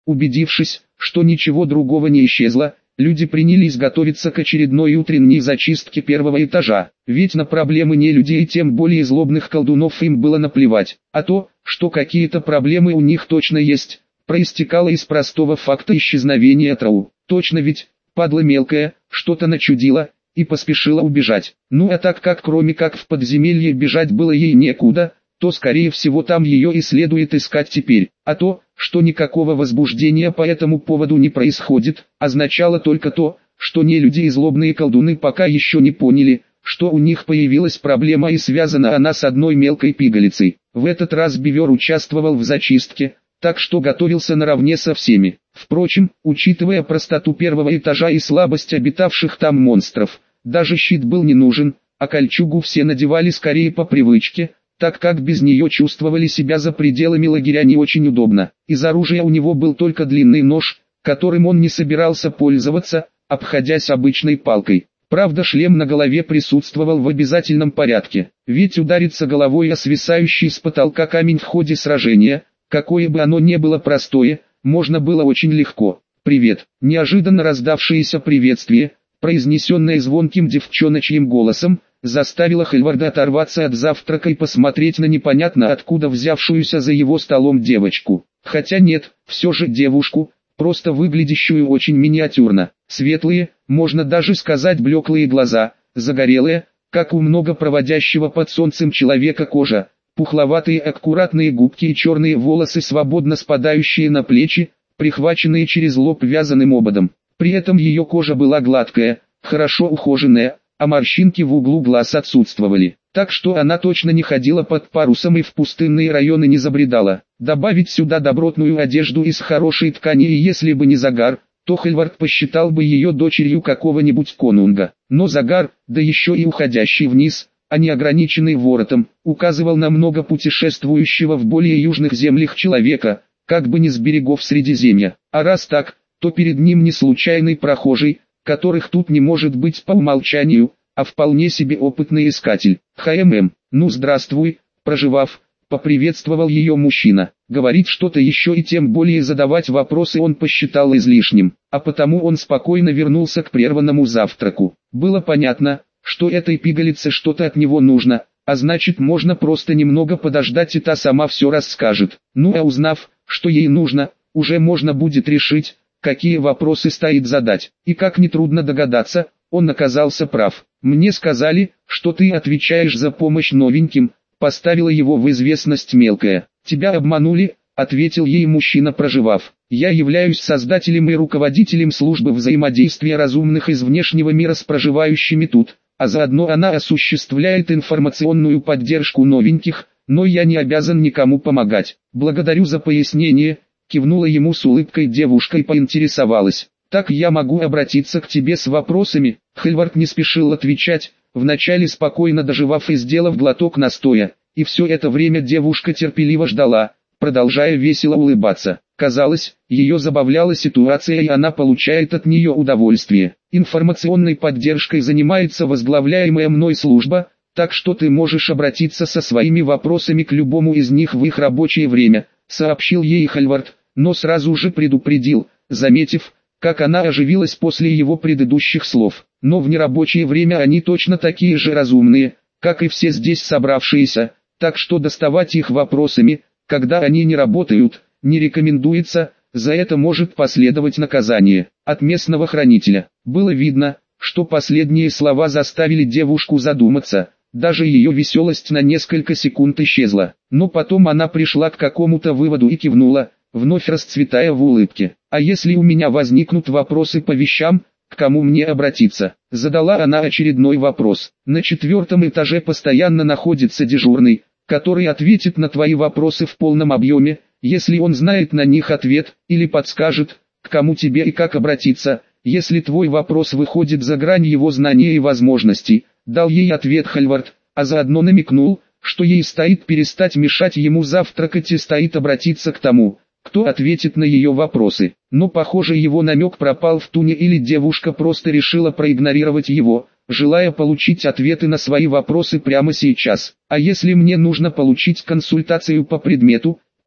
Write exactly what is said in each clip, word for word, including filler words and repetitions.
Убедившись, что ничего другого не исчезло, люди принялись готовиться к очередной утренней зачистке первого этажа. Ведь на проблемы нелюдей и тем более злобных колдунов им было наплевать. А то, что какие-то проблемы у них точно есть, проистекало из простого факта исчезновения Трау. Точно ведь, падла мелкая, что-то начудила и поспешила убежать. Ну а так как кроме как в подземелье бежать было ей некуда, то скорее всего там ее и следует искать теперь. А то, что никакого возбуждения по этому поводу не происходит, означало только то, что нелюди и злобные колдуны пока еще не поняли, что у них появилась проблема и связана она с одной мелкой пигалицей. В этот раз Бивер участвовал в зачистке, так что готовился наравне со всеми. Впрочем, учитывая простоту первого этажа и слабость обитавших там монстров, даже щит был не нужен, а кольчугу все надевали скорее по привычке, так как без нее чувствовали себя за пределами лагеря не очень удобно. Из оружия у него был только длинный нож, которым он не собирался пользоваться, обходясь обычной палкой. Правда, шлем на голове присутствовал в обязательном порядке, ведь удариться головой о свисающий с потолка камень в ходе сражения, какое бы оно ни было простое, можно было очень легко. «Привет!» Неожиданно раздавшееся приветствие, произнесенное звонким девчоночьим голосом, заставило Хельварда оторваться от завтрака и посмотреть на непонятно откуда взявшуюся за его столом девочку. Хотя нет, все же девушку, просто выглядящую очень миниатюрно. Светлые, можно даже сказать блеклые глаза, загорелые, как у много проводящего под солнцем человека кожа, пухловатые аккуратные губки и черные волосы, свободно спадающие на плечи, прихваченные через лоб вязаным ободом. При этом ее кожа была гладкая, хорошо ухоженная, а морщинки в углу глаз отсутствовали. Так что она точно не ходила под парусом и в пустынные районы не забредала. Добавить сюда добротную одежду из хорошей ткани, и если бы не загар, то Хельвард посчитал бы ее дочерью какого-нибудь конунга. Но загар, да еще и уходящий вниз, а не ограниченный воротом, указывал на много путешествующего в более южных землях человека, как бы не с берегов Средиземья. А раз так, то перед ним не случайный прохожий, которых тут не может быть по умолчанию, а вполне себе опытный искатель. «ХММ, ну здравствуй», проживав, поприветствовал ее мужчина. Говорить что-то еще и тем более задавать вопросы он посчитал излишним, а потому он спокойно вернулся к прерванному завтраку. Было понятно, что этой пигалице что-то от него нужно, а значит можно просто немного подождать и та сама все расскажет. Ну а узнав, что ей нужно, уже можно будет решить, какие вопросы стоит задать. И как нетрудно догадаться, он оказался прав. «Мне сказали, что ты отвечаешь за помощь новеньким», поставила его в известность мелкая. «Тебя обманули», ответил ей мужчина, проживав. «Я являюсь создателем и руководителем службы взаимодействия разумных из внешнего мира с проживающими тут, а заодно она осуществляет информационную поддержку новеньких, но я не обязан никому помогать. Благодарю за пояснение», кивнула ему с улыбкой девушка и поинтересовалась. «Так я могу обратиться к тебе с вопросами?» Хельвард не спешил отвечать, вначале спокойно доживав и сделав глоток настоя, и все это время девушка терпеливо ждала, продолжая весело улыбаться. Казалось, ее забавляла ситуация и она получает от нее удовольствие. «Информационной поддержкой занимается возглавляемая мной служба, так что ты можешь обратиться со своими вопросами к любому из них в их рабочее время», сообщил ей Хельвард, но сразу же предупредил, заметив, как она оживилась после его предыдущих слов. «Но в нерабочее время они точно такие же разумные, как и все здесь собравшиеся, так что доставать их вопросами, когда они не работают, не рекомендуется, за это может последовать наказание от местного хранителя». Было видно, что последние слова заставили девушку задуматься, даже ее веселость на несколько секунд исчезла, но потом она пришла к какому-то выводу и кивнула, вновь расцветая в улыбке. «А если у меня возникнут вопросы по вещам, к кому мне обратиться?» Задала она очередной вопрос. «На четвертом этаже постоянно находится дежурный, который ответит на твои вопросы в полном объеме, если он знает на них ответ, или подскажет, к кому тебе и как обратиться, если твой вопрос выходит за грань его знания и возможностей», дал ей ответ Хельвард, а заодно намекнул, что ей стоит перестать мешать ему завтракать и стоит обратиться к тому, кто ответит на ее вопросы. Но похоже его намек пропал в туне, или девушка просто решила проигнорировать его, желая получить ответы на свои вопросы прямо сейчас. «А если мне нужно получить консультацию по предмету,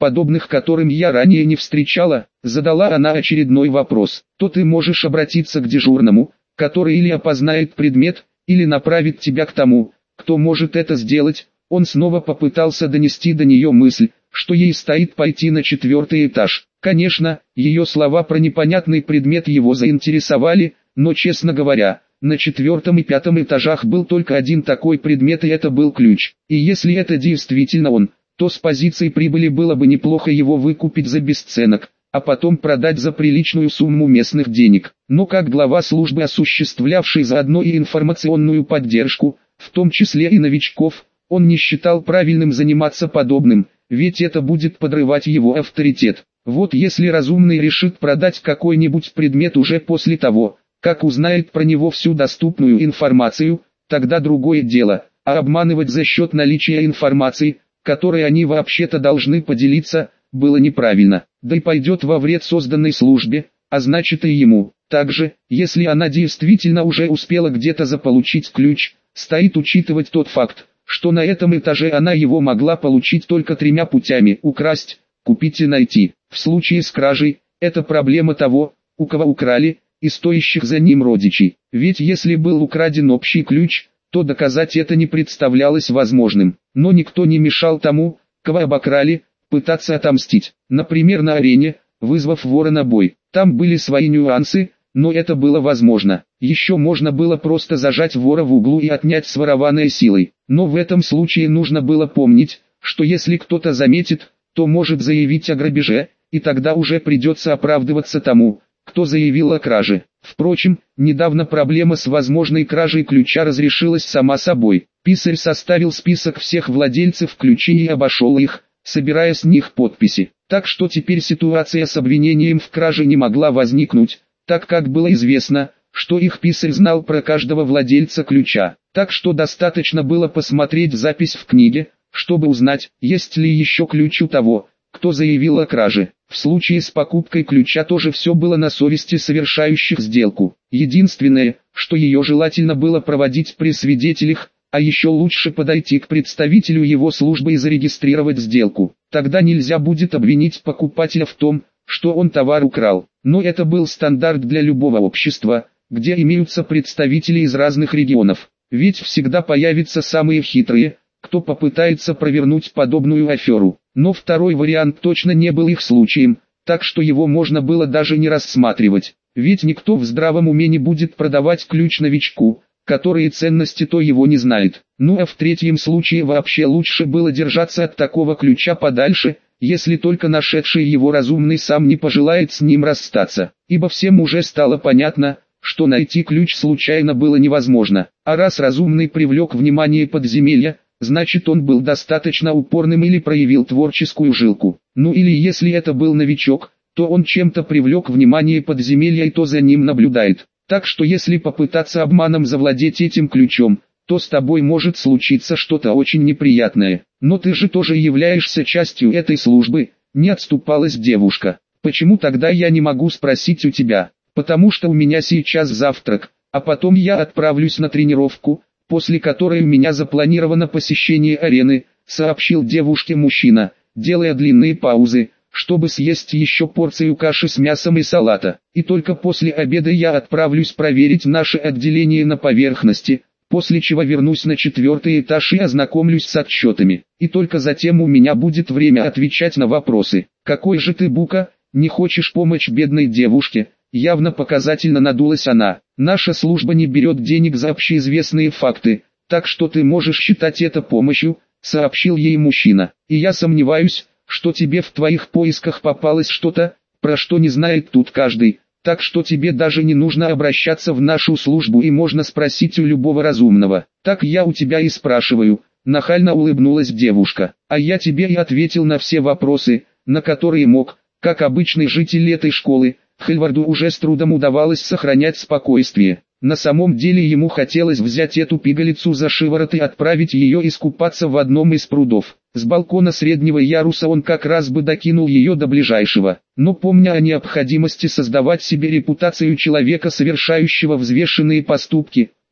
подобных которым я ранее не встречала, задала она очередной вопрос. То ты можешь обратиться к дежурному, который или опознает предмет, или направит тебя к тому, кто может это сделать. Он снова попытался донести до нее мысль, что ей стоит пойти на четвертый этаж. Конечно, ее слова про непонятный предмет его заинтересовали, но, честно говоря, на четвертом и пятом этажах был только один такой предмет, и это был ключ. И если это действительно он, то с позиции прибыли было бы неплохо его выкупить за бесценок, а потом продать за приличную сумму местных денег. Но как глава службы, осуществлявший заодно и информационную поддержку, в том числе и новичков, он не считал правильным заниматься подобным, ведь это будет подрывать его авторитет. Вот если разумный решит продать какой-нибудь предмет уже после того, как узнает про него всю доступную информацию, тогда другое дело, а обманывать за счет наличия информации, которой они вообще-то должны поделиться, было неправильно, да и пойдет во вред созданной службе, а значит и ему. Также, если она действительно уже успела где-то заполучить ключ, стоит учитывать тот факт, что на этом этаже она его могла получить только тремя путями: украсть, купить и найти. В случае с кражей, это проблема того, у кого украли, и стоящих за ним родичей. Ведь если был украден общий ключ, то доказать это не представлялось возможным. Но никто не мешал тому, кого обокрали, пытаться отомстить. Например, на арене, вызвав вора на бой. Там были свои нюансы, но это было возможно. Еще можно было просто зажать вора в углу и отнять сворованное силой. Но в этом случае нужно было помнить, что если кто-то заметит, то может заявить о грабеже, и тогда уже придется оправдываться тому, кто заявил о краже. Впрочем, недавно проблема с возможной кражей ключа разрешилась сама собой. Писарь составил список всех владельцев ключей и обошел их, собирая с них подписи. Так что теперь ситуация с обвинением в краже не могла возникнуть, так как было известно, что их писарь знал про каждого владельца ключа. Так что достаточно было посмотреть запись в книге, чтобы узнать, есть ли еще ключ у того, кто заявил о краже. В случае с покупкой ключа тоже все было на совести совершающих сделку. Единственное, что ее желательно было проводить при свидетелях, а еще лучше подойти к представителю его службы и зарегистрировать сделку. Тогда нельзя будет обвинить покупателя в том, что он товар украл. Но это был стандарт для любого общества, где имеются представители из разных регионов. Ведь всегда появятся самые хитрые, кто попытается провернуть подобную аферу. Но второй вариант точно не был их случаем, так что его можно было даже не рассматривать. Ведь никто в здравом уме не будет продавать ключ новичку, который ценности то его не знает. Ну а в третьем случае вообще лучше было держаться от такого ключа подальше, если только нашедший его разумный сам не пожелает с ним расстаться. Ибо всем уже стало понятно, что найти ключ случайно было невозможно. А раз разумный привлек внимание подземелья, значит он был достаточно упорным или проявил творческую жилку. Ну или если это был новичок, то он чем-то привлек внимание подземелья и то за ним наблюдает. Так что если попытаться обманом завладеть этим ключом, то с тобой может случиться что-то очень неприятное. Но ты же тоже являешься частью этой службы, не отступалась девушка. Почему тогда я не могу спросить у тебя? Потому что у меня сейчас завтрак, а потом я отправлюсь на тренировку, после которой у меня запланировано посещение арены, сообщил девушке мужчина, делая длинные паузы, чтобы съесть еще порцию каши с мясом и салата. И только после обеда я отправлюсь проверить наше отделение на поверхности, после чего вернусь на четвертый этаж и ознакомлюсь с отчетами. И только затем у меня будет время отвечать на вопросы. Какой же ты бука, не хочешь помочь бедной девушке? Явно показательно надулась она. Наша служба не берет денег за общеизвестные факты, так что ты можешь считать это помощью, сообщил ей мужчина. И я сомневаюсь, что тебе в твоих поисках попалось что-то, про что не знает тут каждый, так что тебе даже не нужно обращаться в нашу службу и можно спросить у любого разумного. Так я у тебя и спрашиваю, нахально улыбнулась девушка. А я тебе и ответил на все вопросы, на которые мог, как обычный житель этой школы. Хельварду уже с трудом удавалось сохранять спокойствие. На самом деле ему хотелось взять эту пигалицу за шиворот и отправить ее искупаться в одном из прудов. С балкона среднего яруса он как раз бы докинул ее до ближайшего. Но помня о необходимости создавать себе репутацию человека, совершающего взвешенные поступки,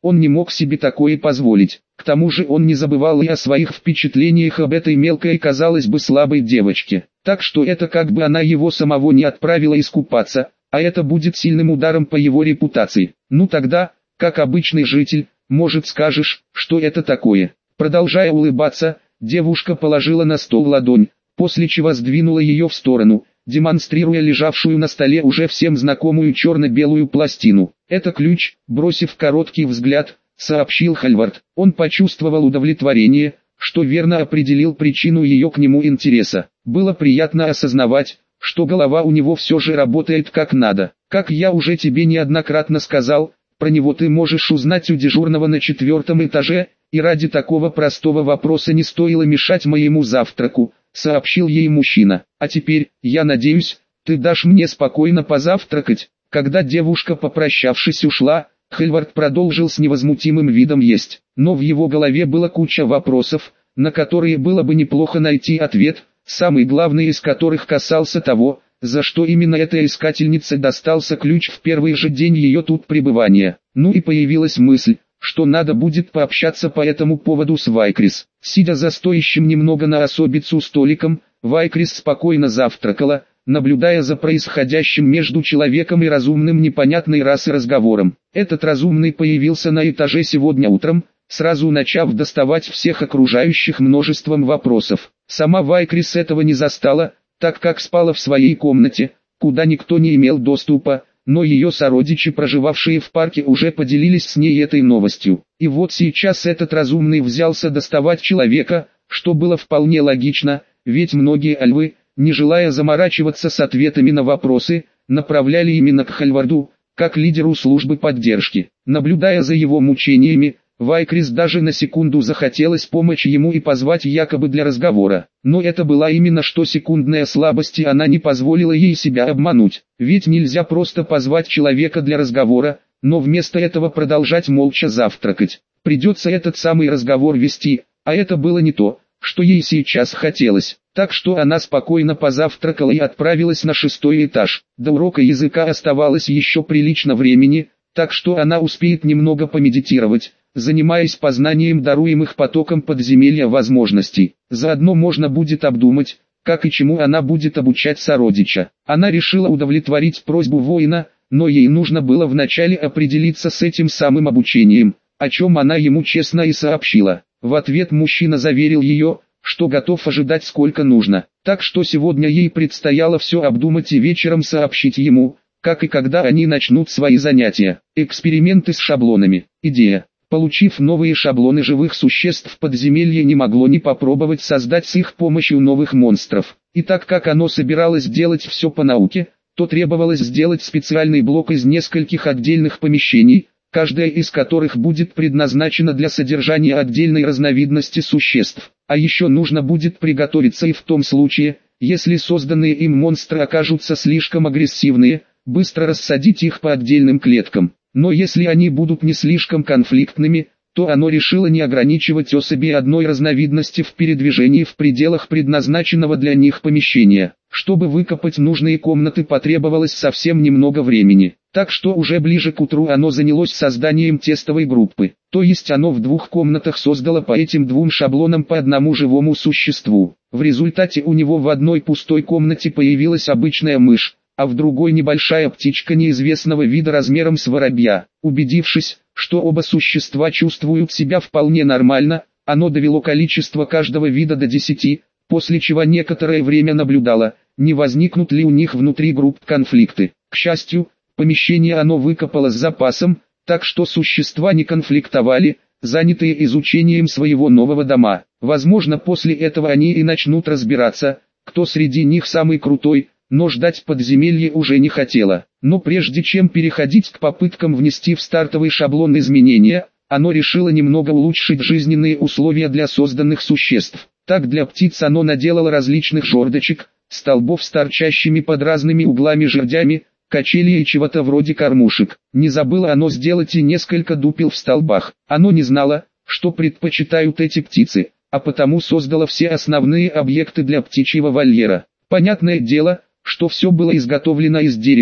он не мог себе такое позволить. К тому же он не забывал и о своих впечатлениях об этой мелкой, казалось бы, слабой девочке. Так что это как бы она его самого не отправила искупаться, а это будет сильным ударом по его репутации. Ну тогда, как обычный житель, может скажешь, что это такое. Продолжая улыбаться, девушка положила на стол ладонь, после чего сдвинула ее в сторону, демонстрируя лежавшую на столе уже всем знакомую черно-белую пластину. «Это ключ», бросив короткий взгляд, сообщил Хальвард. Он почувствовал удовлетворение, что верно определил причину ее к нему интереса. Было приятно осознавать, что голова у него все же работает как надо. Как я уже тебе неоднократно сказал, про него ты можешь узнать у дежурного на четвертом этаже, и ради такого простого вопроса не стоило мешать моему завтраку, сообщил ей мужчина. А теперь, я надеюсь, ты дашь мне спокойно позавтракать. Когда девушка, попрощавшись, ушла, Хальвард продолжил с невозмутимым видом есть. Но в его голове была куча вопросов, на которые было бы неплохо найти ответ, самый главный из которых касался того, за что именно этой искательнице достался ключ в первый же день ее тут пребывания. Ну и появилась мысль, что надо будет пообщаться по этому поводу с Вайкрис. Сидя за стоящим немного на особицу столиком, Вайкрис спокойно завтракала, наблюдая за происходящим между человеком и разумным непонятной расы разговором. Этот разумный появился на этаже сегодня утром, сразу начав доставать всех окружающих множеством вопросов. Сама Вайкрис этого не застала, так как спала в своей комнате, куда никто не имел доступа, но ее сородичи, проживавшие в парке, уже поделились с ней этой новостью. И вот сейчас этот разумный взялся доставать человека, что было вполне логично, ведь многие альвы, не желая заморачиваться с ответами на вопросы, направляли именно к Хальварду, как лидеру службы поддержки. Наблюдая за его мучениями, Вайкрис даже на секунду захотелось помочь ему и позвать якобы для разговора. Но это была именно что секундная слабость, и она не позволила ей себя обмануть. Ведь нельзя просто позвать человека для разговора, но вместо этого продолжать молча завтракать. Придется этот самый разговор вести, а это было не то, что ей сейчас хотелось. Так что она спокойно позавтракала и отправилась на шестой этаж. До урока языка оставалось еще прилично времени, так что она успеет немного помедитировать, занимаясь познанием даруемых потоком подземелья возможностей. Заодно можно будет обдумать, как и чему она будет обучать сородича. Она решила удовлетворить просьбу воина, но ей нужно было вначале определиться с этим самым обучением, о чем она ему честно и сообщила. В ответ мужчина заверил ее, что готов ожидать сколько нужно. Так что сегодня ей предстояло все обдумать и вечером сообщить ему, как и когда они начнут свои занятия. Эксперименты с шаблонами. Идея. Получив новые шаблоны живых существ, подземелье не могло не попробовать создать с их помощью новых монстров. И так как оно собиралось делать все по науке, то требовалось сделать специальный блок из нескольких отдельных помещений, каждая из которых будет предназначена для содержания отдельной разновидности существ. А еще нужно будет приготовиться и в том случае, если созданные им монстры окажутся слишком агрессивные, быстро рассадить их по отдельным клеткам. Но если они будут не слишком конфликтными, то оно решило не ограничивать особи одной разновидности в передвижении в пределах предназначенного для них помещения. Чтобы выкопать нужные комнаты, потребовалось совсем немного времени. Так что уже ближе к утру оно занялось созданием тестовой группы. То есть оно в двух комнатах создало по этим двум шаблонам по одному живому существу. В результате у него в одной пустой комнате появилась обычная мышь, а в другой небольшая птичка неизвестного вида размером с воробья. Убедившись, что оба существа чувствуют себя вполне нормально, оно довело количество каждого вида до десяти, после чего некоторое время наблюдало, не возникнут ли у них внутри групп конфликты. К счастью, помещение оно выкопало с запасом, так что существа не конфликтовали, занятые изучением своего нового дома. Возможно, после этого они и начнут разбираться, кто среди них самый крутой, но ждать подземелье уже не хотела. Но прежде чем переходить к попыткам внести в стартовый шаблон изменения, оно решило немного улучшить жизненные условия для созданных существ. Так для птиц оно наделало различных жердочек, столбов с торчащими под разными углами жердями, качелей и чего-то вроде кормушек. Не забыло оно сделать и несколько дупел в столбах. Оно не знало, что предпочитают эти птицы, а потому создало все основные объекты для птичьего вольера. Понятное дело, что все было изготовлено из дерева,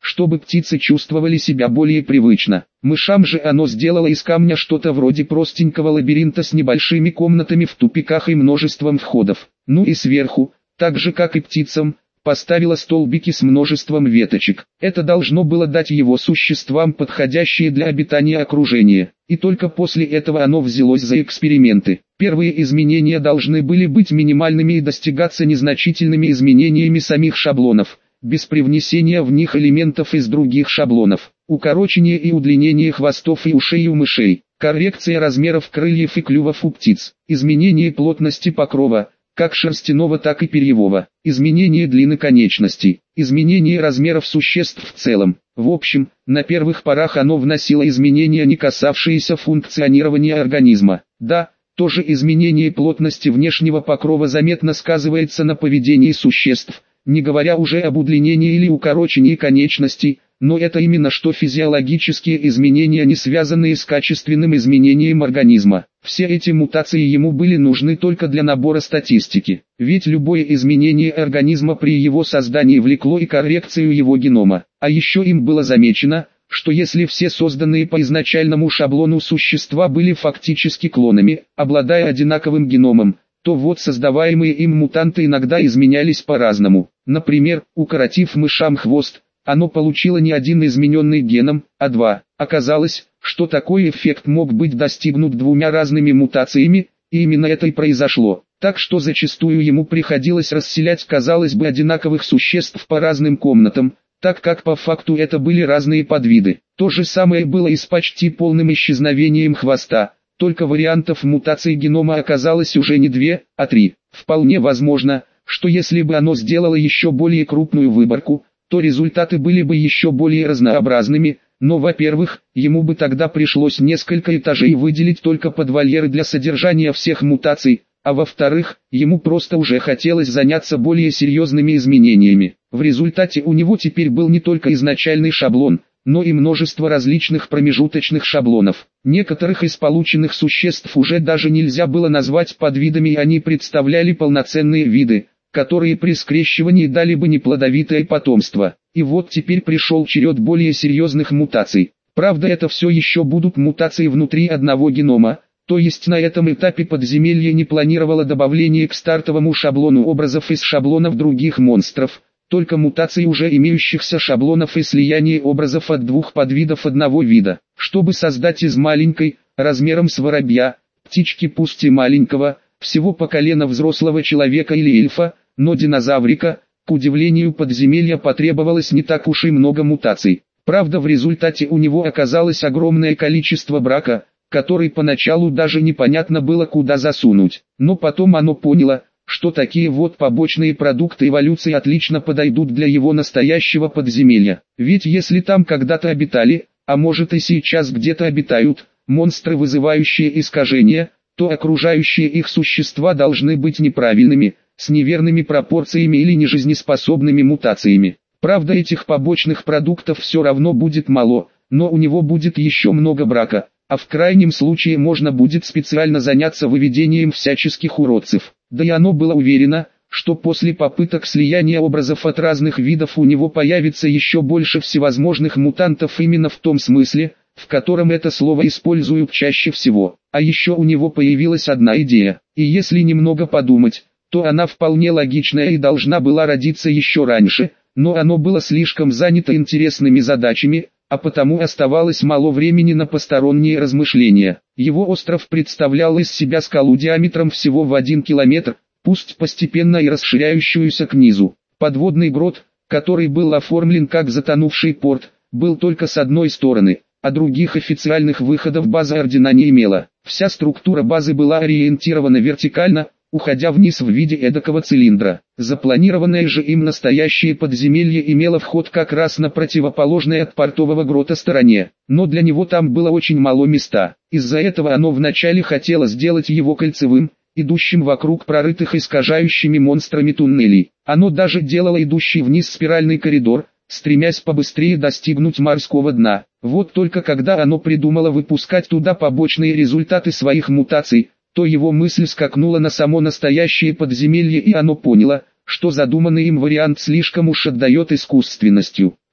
чтобы птицы чувствовали себя более привычно. Мышам же оно сделало из камня что-то вроде простенького лабиринта с небольшими комнатами в тупиках и множеством входов. Ну и сверху, так же как и птицам, поставила столбики с множеством веточек. Это должно было дать его существам подходящее для обитания окружение. И только после этого оно взялось за эксперименты. Первые изменения должны были быть минимальными и достигаться незначительными изменениями самих шаблонов, без привнесения в них элементов из других шаблонов. Укорочение и удлинение хвостов и ушей у мышей. Коррекция размеров крыльев и клювов у птиц. Изменение плотности покрова, как шерстяного, так и перьевого. Изменение длины конечностей. Изменение размеров существ в целом. В общем, на первых порах оно вносило изменения, не касавшиеся функционирования организма. Да, тоже изменение плотности внешнего покрова заметно сказывается на поведении существ, не говоря уже об удлинении или укорочении конечностей, но это именно что физиологические изменения, не связанные с качественным изменением организма. Все эти мутации ему были нужны только для набора статистики, ведь любое изменение организма при его создании влекло и коррекцию его генома. А еще им было замечено, что если все созданные по изначальному шаблону существа были фактически клонами, обладая одинаковым геномом, то вот создаваемые им мутанты иногда изменялись по-разному. Например, укоротив мышам хвост, оно получило не один измененный геном, а два. Оказалось, что такой эффект мог быть достигнут двумя разными мутациями, и именно это и произошло. Так что зачастую ему приходилось расселять, казалось бы, одинаковых существ по разным комнатам, так как по факту это были разные подвиды. То же самое было и с почти полным исчезновением хвоста, только вариантов мутации генома оказалось уже не две, а три. Вполне возможно, что если бы оно сделало еще более крупную выборку, то результаты были бы еще более разнообразными, но, во-первых, ему бы тогда пришлось несколько этажей выделить только под вольеры для содержания всех мутаций, а во-вторых, ему просто уже хотелось заняться более серьезными изменениями. В результате у него теперь был не только изначальный шаблон, но и множество различных промежуточных шаблонов. Некоторых из полученных существ уже даже нельзя было назвать подвидами, и они представляли полноценные виды, которые при скрещивании дали бы неплодовитое потомство. И вот теперь пришел черед более серьезных мутаций. Правда, это все еще будут мутации внутри одного генома, то есть на этом этапе подземелье не планировало добавление к стартовому шаблону образов из шаблонов других монстров, только мутации уже имеющихся шаблонов и слияние образов от двух подвидов одного вида. Чтобы создать из маленькой, размером с воробья, птички пусть и маленького, всего по колено взрослого человека или эльфа, но динозаврика, к удивлению подземелья потребовалось не так уж и много мутаций. Правда, в результате у него оказалось огромное количество брака, который поначалу даже непонятно было куда засунуть. Но потом оно поняло, что такие вот побочные продукты эволюции отлично подойдут для его настоящего подземелья. Ведь если там когда-то обитали, а может и сейчас где-то обитают, монстры, вызывающие искажения, то окружающие их существа должны быть неправильными, с неверными пропорциями или нежизнеспособными мутациями. Правда, этих побочных продуктов все равно будет мало, но у него будет еще много брака, а в крайнем случае можно будет специально заняться выведением всяческих уродцев. Да и оно было уверено, что после попыток слияния образов от разных видов у него появится еще больше всевозможных мутантов именно в том смысле, в котором это слово используют чаще всего. А еще у него появилась одна идея, и если немного подумать, то она вполне логичная и должна была родиться еще раньше, но оно было слишком занято интересными задачами, а потому оставалось мало времени на посторонние размышления. Его остров представлял из себя скалу диаметром всего в один километр, пусть постепенно и расширяющуюся к низу. Подводный грот, который был оформлен как затонувший порт, был только с одной стороны, а других официальных выходов база Ордена не имела. Вся структура базы была ориентирована вертикально, уходя вниз в виде эдакого цилиндра. Запланированное же им настоящее подземелье имело вход как раз на противоположной от портового грота стороне, но для него там было очень мало места. Из-за этого оно вначале хотело сделать его кольцевым, идущим вокруг прорытых искажающими монстрами туннелей. Оно даже делало идущий вниз спиральный коридор, стремясь побыстрее достигнуть морского дна. Вот только когда оно придумало выпускать туда побочные результаты своих мутаций, то его мысль скакнула на само настоящее подземелье, и оно поняло, что задуманный им вариант слишком уж отдает искусственностью.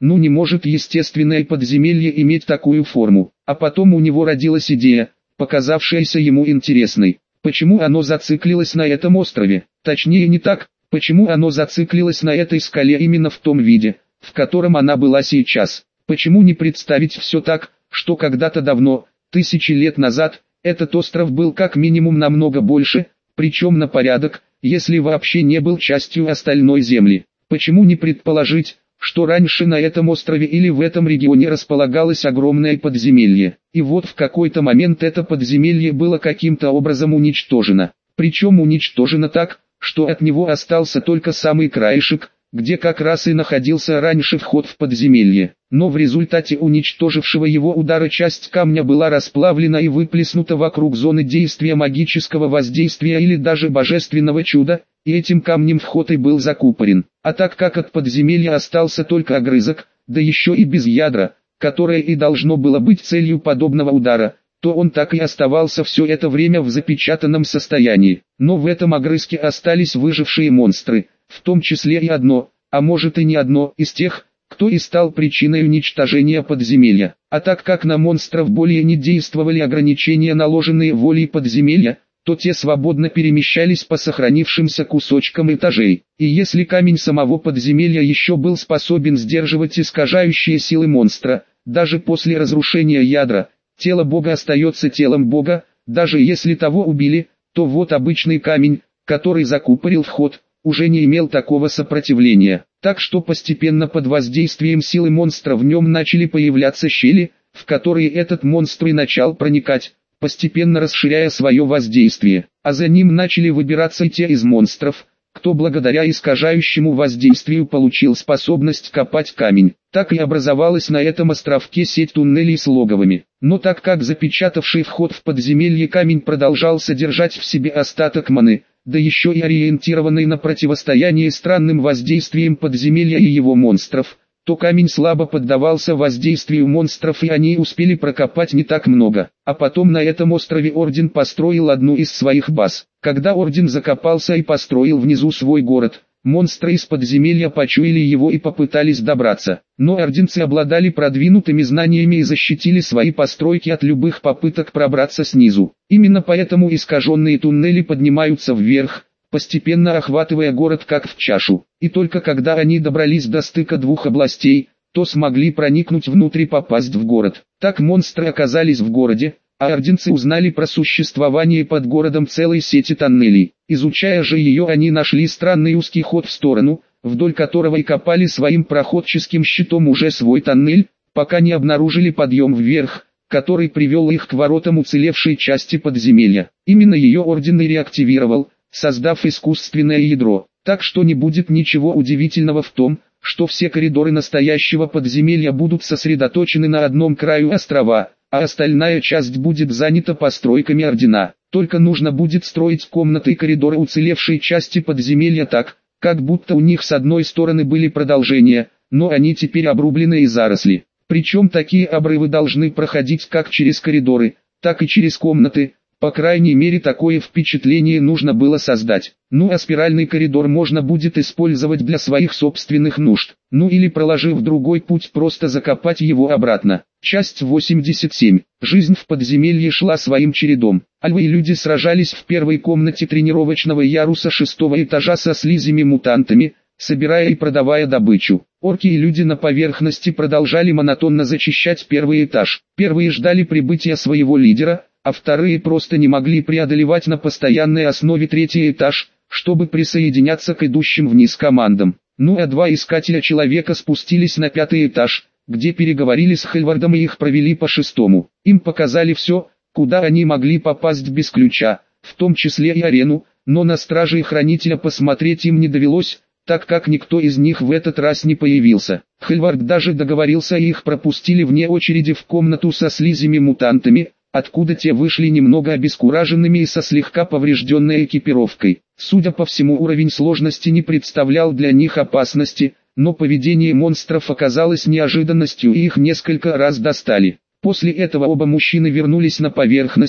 Ну не может естественное подземелье иметь такую форму. А потом у него родилась идея, показавшаяся ему интересной. Почему оно зациклилось на этом острове? Точнее не так, почему оно зациклилось на этой скале именно в том виде, в котором она была сейчас? Почему не представить все так, что когда-то давно, тысячи лет назад, этот остров был как минимум намного больше, причем на порядок, если вообще не был частью остальной земли? Почему не предположить, что раньше на этом острове или в этом регионе располагалось огромное подземелье, и вот в какой-то момент это подземелье было каким-то образом уничтожено. Причем уничтожено так, что от него остался только самый краешек, где как раз и находился раньше вход в подземелье. Но в результате уничтожившего его удара часть камня была расплавлена и выплеснута вокруг зоны действия магического воздействия или даже божественного чуда, и этим камнем вход и был закупорен. А так как от подземелья остался только огрызок, да еще и без ядра, которое и должно было быть целью подобного удара, то он так и оставался все это время в запечатанном состоянии. Но в этом огрызке остались выжившие монстры, в том числе и одно, а может и не одно, из тех, кто и стал причиной уничтожения подземелья. А так как на монстров более не действовали ограничения, наложенные волей подземелья, то те свободно перемещались по сохранившимся кусочкам этажей. И если камень самого подземелья еще был способен сдерживать искажающие силы монстра, даже после разрушения ядра, тело бога остается телом бога, даже если того убили, то вот обычный камень, который закупорил вход, уже не имел такого сопротивления. Так что постепенно под воздействием силы монстра в нем начали появляться щели, в которые этот монстр и начал проникать, постепенно расширяя свое воздействие. А за ним начали выбираться и те из монстров, кто благодаря искажающему воздействию получил способность копать камень. Так и образовалась на этом островке сеть туннелей с логовами. Но так как запечатавший вход в подземелье камень продолжал содержать в себе остаток маны, да еще и ориентированный на противостояние странным воздействиям подземелья и его монстров, то камень слабо поддавался воздействию монстров и они успели прокопать не так много. А потом на этом острове Орден построил одну из своих баз. Когда Орден закопался и построил внизу свой город, монстры из подземелья почуяли его и попытались добраться. Но орденцы обладали продвинутыми знаниями и защитили свои постройки от любых попыток пробраться снизу. Именно поэтому искаженные туннели поднимаются вверх, постепенно охватывая город как в чашу. И только когда они добрались до стыка двух областей, то смогли проникнуть внутрь и попасть в город. Так монстры оказались в городе, а орденцы узнали про существование под городом целой сети тоннелей. Изучая же ее, они нашли странный узкий ход в сторону, вдоль которого и копали своим проходческим щитом уже свой тоннель, пока не обнаружили подъем вверх, который привел их к воротам уцелевшей части подземелья. Именно ее орден и реактивировал, создав искусственное ядро. Так что не будет ничего удивительного в том, что все коридоры настоящего подземелья будут сосредоточены на одном краю острова, а остальная часть будет занята постройками ордена. Только нужно будет строить комнаты и коридоры уцелевшей части подземелья так, как будто у них с одной стороны были продолжения, но они теперь обрублены и заросли. Причем такие обрывы должны проходить как через коридоры, так и через комнаты. По крайней мере такое впечатление нужно было создать. Ну а спиральный коридор можно будет использовать для своих собственных нужд. Ну или проложив другой путь, просто закопать его обратно. Часть восемьдесят семь. Жизнь в подземелье шла своим чередом. Альвы и люди сражались в первой комнате тренировочного яруса шестого этажа со слизями-мутантами, собирая и продавая добычу. Орки и люди на поверхности продолжали монотонно зачищать первый этаж. Первые ждали прибытия своего лидера, а вторые просто не могли преодолевать на постоянной основе третий этаж, чтобы присоединяться к идущим вниз командам. Ну а два искателя человека спустились на пятый этаж, где переговорили с Хельвардом и их провели по шестому. Им показали все, куда они могли попасть без ключа, в том числе и арену, но на страже и хранителя посмотреть им не довелось, так как никто из них в этот раз не появился. Хельвард даже договорился и их пропустили вне очереди в комнату со слизями-мутантами, откуда те вышли немного обескураженными и со слегка поврежденной экипировкой. Судя по всему, уровень сложности не представлял для них опасности, но поведение монстров оказалось неожиданностью и их несколько раз достали. После этого оба мужчины вернулись на поверхность,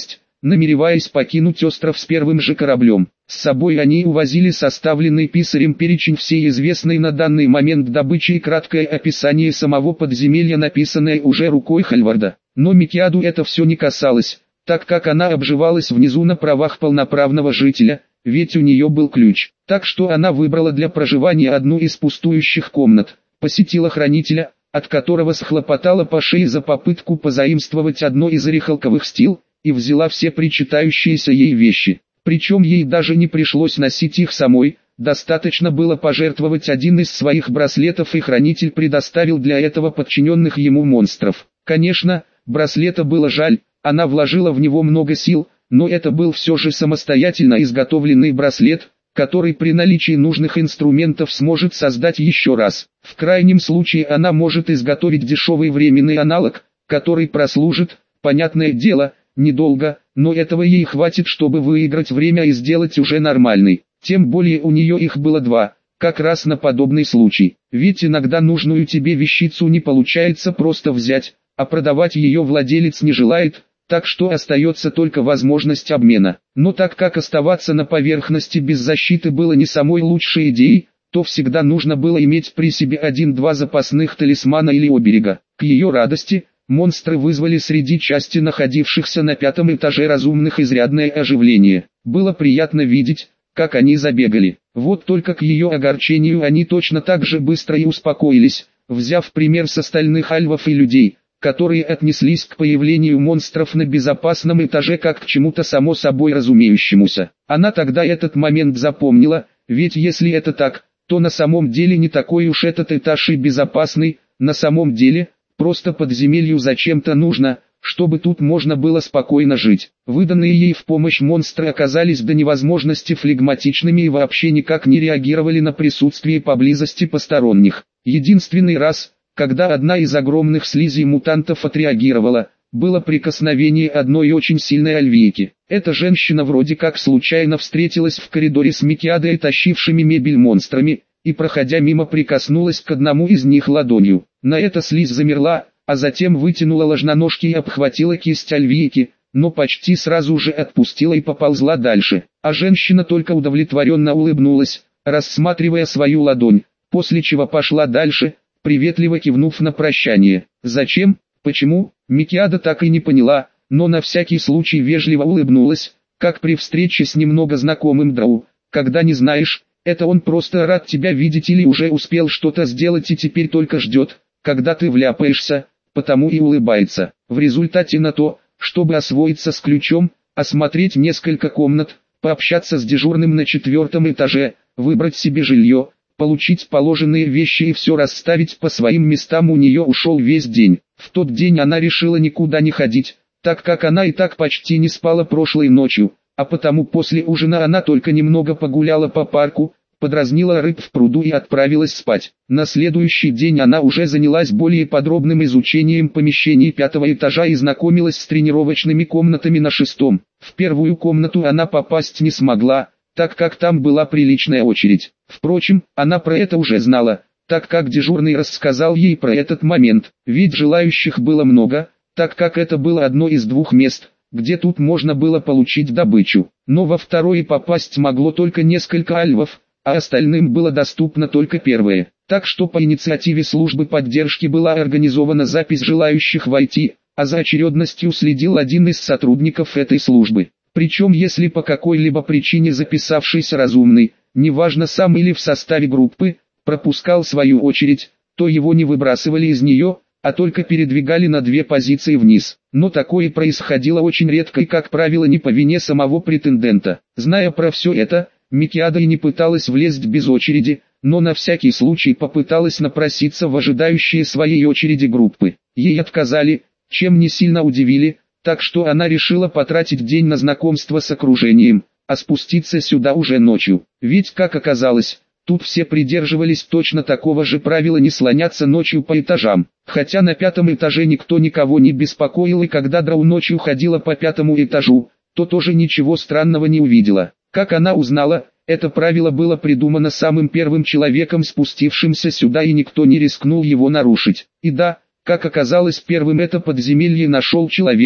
намереваясь покинуть остров с первым же кораблем. С собой они увозили составленный писарем перечень всей известной на данный момент добычи и краткое описание самого подземелья, написанное уже рукой Хальварда. Но Микиаду это все не касалось, так как она обживалась внизу на правах полноправного жителя, ведь у нее был ключ. Так что она выбрала для проживания одну из пустующих комнат, посетила хранителя, от которого схлопотала по шее за попытку позаимствовать одно из орехалковых стил, и взяла все причитающиеся ей вещи. Причем ей даже не пришлось носить их самой, достаточно было пожертвовать один из своих браслетов, и хранитель предоставил для этого подчиненных ему монстров. Конечно, браслета было жаль, она вложила в него много сил, но это был все же самостоятельно изготовленный браслет, который при наличии нужных инструментов сможет создать еще раз. В крайнем случае она может изготовить дешевый временный аналог, который прослужит, понятное дело, недолго, но этого ей хватит, чтобы выиграть время и сделать уже нормальный. Тем более у нее их было два, как раз на подобный случай. Ведь иногда нужную тебе вещицу не получается просто взять, а продавать ее владелец не желает, так что остается только возможность обмена. Но так как оставаться на поверхности без защиты было не самой лучшей идеей, то всегда нужно было иметь при себе один-два запасных талисмана или оберега. К ее радости, монстры вызвали среди части находившихся на пятом этаже разумных изрядное оживление. Было приятно видеть, как они забегали. Вот только к ее огорчению они точно так же быстро и успокоились, взяв пример с остальных альвов и людей, которые отнеслись к появлению монстров на безопасном этаже как к чему-то само собой разумеющемуся. Она тогда этот момент запомнила, ведь если это так, то на самом деле не такой уж этот этаж и безопасный, на самом деле, просто подземелью зачем-то нужно, чтобы тут можно было спокойно жить. Выданные ей в помощь монстры оказались до невозможности флегматичными и вообще никак не реагировали на присутствие поблизости посторонних. Единственный раз, когда одна из огромных слизей мутантов отреагировала, было прикосновение одной очень сильной альвийки. Эта женщина вроде как случайно встретилась в коридоре с Микиадой, тащившими мебель монстрами, и проходя мимо прикоснулась к одному из них ладонью. На это слизь замерла, а затем вытянула ложноножки и обхватила кисть альвийки, но почти сразу же отпустила и поползла дальше. А женщина только удовлетворенно улыбнулась, рассматривая свою ладонь, после чего пошла дальше, приветливо кивнув на прощание. Зачем? Почему? Микиада так и не поняла, но на всякий случай вежливо улыбнулась, как при встрече с немного знакомым дроу. Когда не знаешь, это он просто рад тебя видеть или уже успел что-то сделать и теперь только ждет, когда ты вляпаешься, потому и улыбается. В результате на то, чтобы освоиться с ключом, осмотреть несколько комнат, пообщаться с дежурным на четвертом этаже, выбрать себе жилье, получить положенные вещи и все расставить по своим местам, у нее ушел весь день. В тот день она решила никуда не ходить, так как она и так почти не спала прошлой ночью, а потому после ужина она только немного погуляла по парку, подразнила рыб в пруду и отправилась спать. На следующий день она уже занялась более подробным изучением помещений пятого этажа и знакомилась с тренировочными комнатами на шестом. В первую комнату она попасть не смогла, так как там была приличная очередь. Впрочем, она про это уже знала, так как дежурный рассказал ей про этот момент, ведь желающих было много, так как это было одно из двух мест, где тут можно было получить добычу. Но во второе попасть могло только несколько альвов, а остальным было доступно только первое. Так что по инициативе службы поддержки была организована запись желающих войти, а за очередностью следил один из сотрудников этой службы. Причем если по какой-либо причине записавшийся разумный, неважно сам или в составе группы, пропускал свою очередь, то его не выбрасывали из нее, а только передвигали на две позиции вниз. Но такое происходило очень редко и, как правило, не по вине самого претендента. Зная про все это, Микиада и не пыталась влезть без очереди, но на всякий случай попыталась напроситься в ожидающие своей очереди группы. Ей отказали, чем не сильно удивили, так что она решила потратить день на знакомство с окружением, а спуститься сюда уже ночью. Ведь, как оказалось, тут все придерживались точно такого же правила не слоняться ночью по этажам. Хотя на пятом этаже никто никого не беспокоил, и когда Драу ночью ходила по пятому этажу, то тоже ничего странного не увидела. Как она узнала, это правило было придумано самым первым человеком, спустившимся сюда, и никто не рискнул его нарушить. И да, как оказалось, первым это подземелье нашел человек,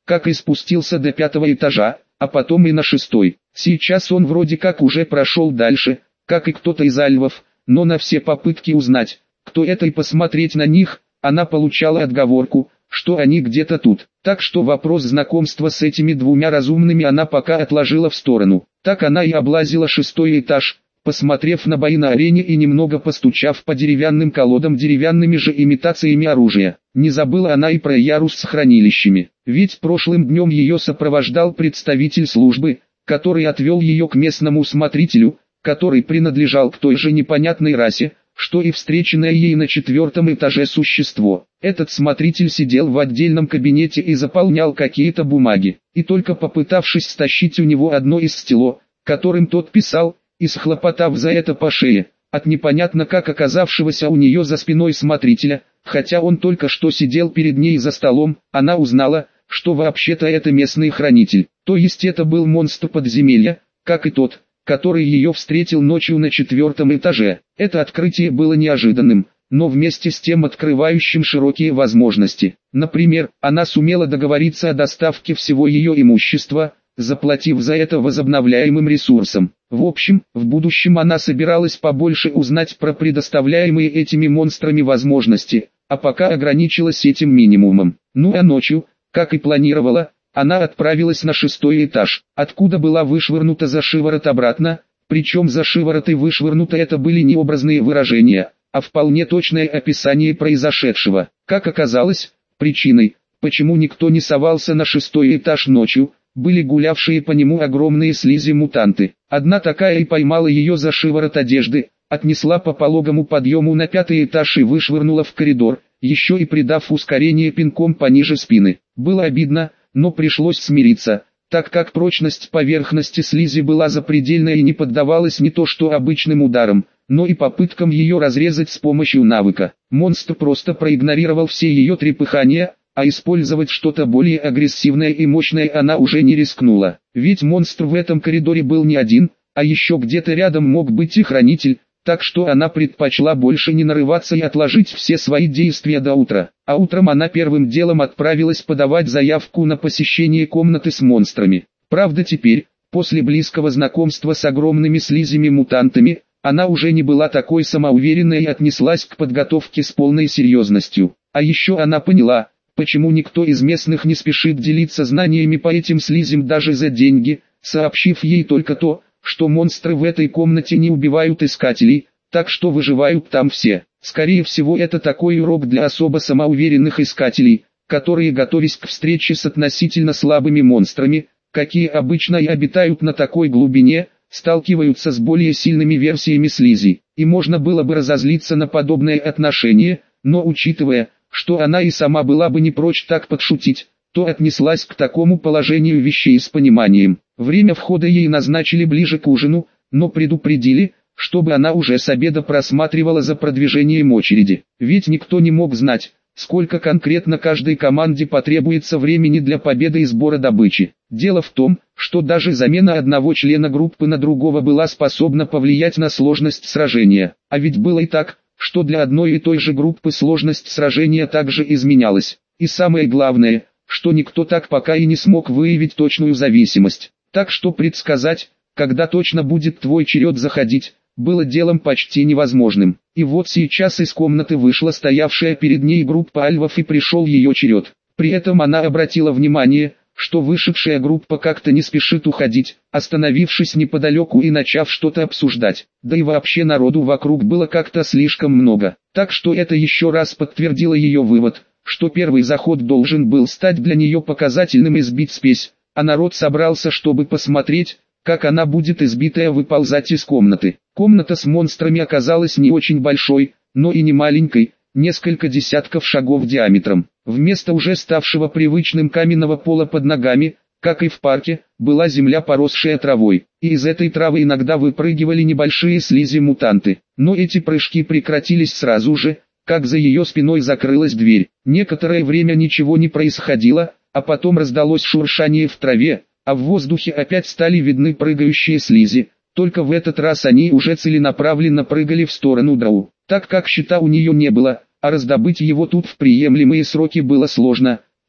как и спустился до пятого этажа, а потом и на шестой. Сейчас он вроде как уже прошел дальше, как и кто-то из альвов, но на все попытки узнать, кто это и посмотреть на них, она получала отговорку, что они где-то тут. Так что вопрос знакомства с этими двумя разумными она пока отложила в сторону. Так она и облазила шестой этаж, посмотрев на бои на арене и немного постучав по деревянным колодам деревянными же имитациями оружия. Не забыла она и про ярус с хранилищами, ведь прошлым днем ее сопровождал представитель службы, который отвел ее к местному смотрителю, который принадлежал к той же непонятной расе, что и встреченное ей на четвертом этаже существо. Этот смотритель сидел в отдельном кабинете и заполнял какие-то бумаги, и только попытавшись стащить у него одно из стело, которым тот писал, и схлопотав за это по шее, от непонятно как оказавшегося у нее за спиной смотрителя, хотя он только что сидел перед ней за столом, она узнала, что вообще-то это местный хранитель, то есть это был монстр подземелья, как и тот, который ее встретил ночью на четвертом этаже. Это открытие было неожиданным, но вместе с тем открывающим широкие возможности. Например, она сумела договориться о доставке всего ее имущества, заплатив за это возобновляемым ресурсом. В общем, в будущем она собиралась побольше узнать про предоставляемые этими монстрами возможности, а пока ограничилась этим минимумом. Ну а ночью, как и планировала, она отправилась на шестой этаж, откуда была вышвырнута за шиворот обратно, причем за шиворот и вышвырнута это были не образные выражения, а вполне точное описание произошедшего. Как оказалось, причиной, почему никто не совался на шестой этаж ночью, были гулявшие по нему огромные слизи-мутанты. Одна такая и поймала ее за шиворот одежды, отнесла по пологому подъему на пятый этаж и вышвырнула в коридор, еще и придав ускорение пинком пониже спины. Было обидно, но пришлось смириться, так как прочность поверхности слизи была запредельная и не поддавалась не то что обычным ударам, но и попыткам ее разрезать с помощью навыка. Монстр просто проигнорировал все ее трепыхания, а использовать что-то более агрессивное и мощное она уже не рискнула. Ведь монстр в этом коридоре был не один, а еще где-то рядом мог быть и хранитель, так что она предпочла больше не нарываться и отложить все свои действия до утра. А утром она первым делом отправилась подавать заявку на посещение комнаты с монстрами. Правда теперь, после близкого знакомства с огромными слизями-мутантами, она уже не была такой самоуверенной и отнеслась к подготовке с полной серьезностью. А еще она поняла, почему никто из местных не спешит делиться знаниями по этим слизям даже за деньги, сообщив ей только то, что монстры в этой комнате не убивают искателей, так что выживают там все. Скорее всего это такой урок для особо самоуверенных искателей, которые, готовясь к встрече с относительно слабыми монстрами, какие обычно и обитают на такой глубине, сталкиваются с более сильными версиями слизи. И можно было бы разозлиться на подобное отношение, но учитывая, что она и сама была бы не прочь так подшутить, то отнеслась к такому положению вещей с пониманием. Время входа ей назначили ближе к ужину, но предупредили, чтобы она уже с обеда просматривала за продвижением очереди. Ведь никто не мог знать, сколько конкретно каждой команде потребуется времени для победы и сбора добычи. Дело в том, что даже замена одного члена группы на другого была способна повлиять на сложность сражения. А ведь было и так, что для одной и той же группы сложность сражения также изменялась. И самое главное, что никто так пока и не смог выявить точную зависимость. Так что предсказать, когда точно будет твой черед заходить, было делом почти невозможным. И вот сейчас из комнаты вышла стоявшая перед ней группа альвов и пришел ее черед. При этом она обратила внимание, что вышедшая группа как-то не спешит уходить, остановившись неподалеку и начав что-то обсуждать. Да и вообще народу вокруг было как-то слишком много. Так что это еще раз подтвердило ее вывод, что первый заход должен был стать для нее показательным и сбить спесь, а народ собрался, чтобы посмотреть, как она будет избитая выползать из комнаты. Комната с монстрами оказалась не очень большой, но и не маленькой, несколько десятков шагов диаметром. Вместо уже ставшего привычным каменного пола под ногами, как и в парке, была земля, поросшая травой, и из этой травы иногда выпрыгивали небольшие слизи-мутанты. Но эти прыжки прекратились сразу же, как за ее спиной закрылась дверь. Некоторое время ничего не происходило, а потом раздалось шуршание в траве, а в воздухе опять стали видны прыгающие слизи, только в этот раз они уже целенаправленно прыгали в сторону Драу. Так как щита у нее не было, а раздобыть его тут в приемлемые сроки было сложно,